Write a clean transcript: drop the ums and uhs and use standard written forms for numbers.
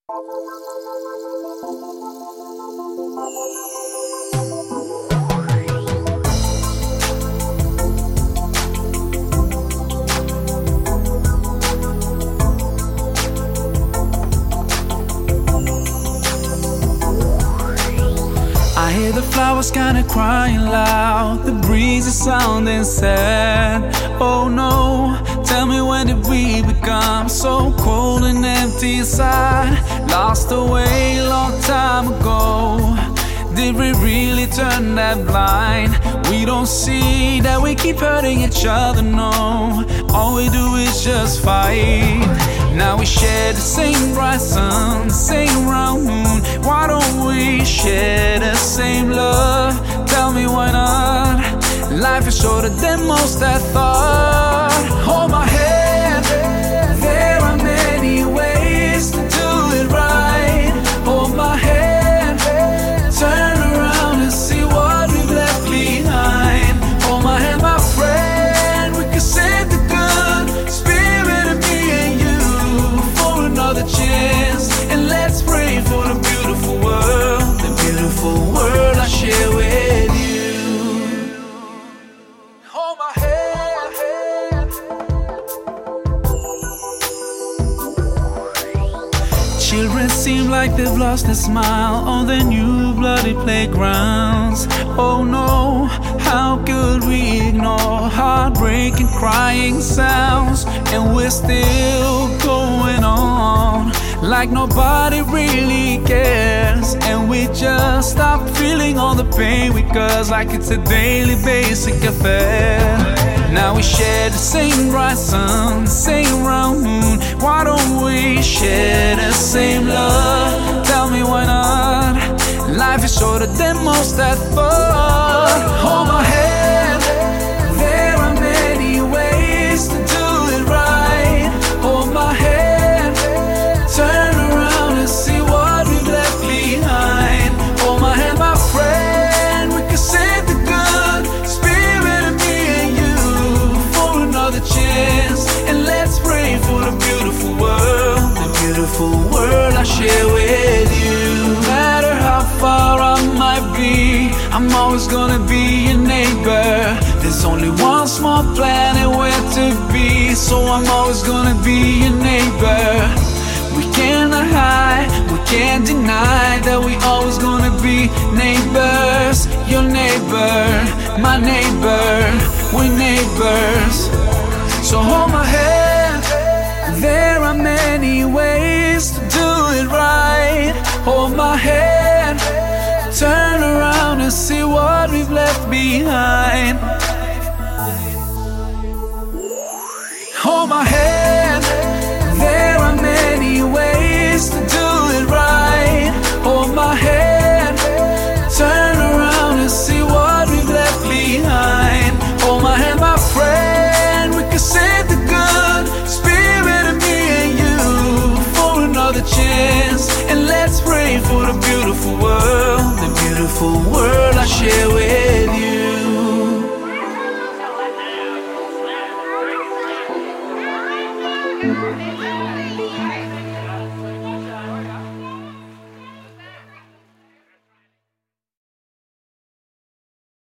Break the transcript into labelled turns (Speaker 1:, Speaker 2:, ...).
Speaker 1: I hear the flowers kinda crying loud, the breeze is sounding sad. Oh no, tell me, when did we become so cold and empty inside? Lost away a long time ago. Did we really turn that blind? We don't see that we keep hurting each other, no. All we do is just fight. Now we share the same bright sun, the same round moon. Why don't we share the same love? Tell me why not? Life is shorter than most I thought. Hold my hand, there are many ways to do it right. Hold my hand, turn around and see what we've left behind. Hold my hand, my friend, we can save the good spirit of me and you for another chance. And let's pray for the beautiful world I share with you. Hold my hand. Children seem like they've lost their smile on their new bloody playgrounds. Oh no, how could we ignore heartbreaking crying sounds? And we're still going on like nobody really cares. And we just stop feeling all the pain we cause, like it's a daily basic affair. Now we share the same bright sun, the same round moon. Why don't we share the same love? Tell me why not? Life is shorter than most I thought. Hold my hand, there are many ways to do it right. Hold my hand, turn around and see what we've left behind. Hold my hand, my friend, we can save the good spirit of me and you for another chance. And let's pray for the beautiful world I share with you. No matter how far I might be, I'm always gonna be your neighbor. There's only one small planet where to be, so I'm always gonna be your neighbor. We cannot hide, we can't deny that we always gonna be neighbors. Your neighbor, my neighbor, we're neighbors. So hold my hand, there are many ways to do it right. Hold my hand, turn around and see what we've left behind. Hold my hand, there are many ways to do it right. Hold my hand, turn around and see what we've left behind. Hold my hand, my friend, we can save the good spirit of me and you for another chance. And let's pray for the beautiful world I share with you.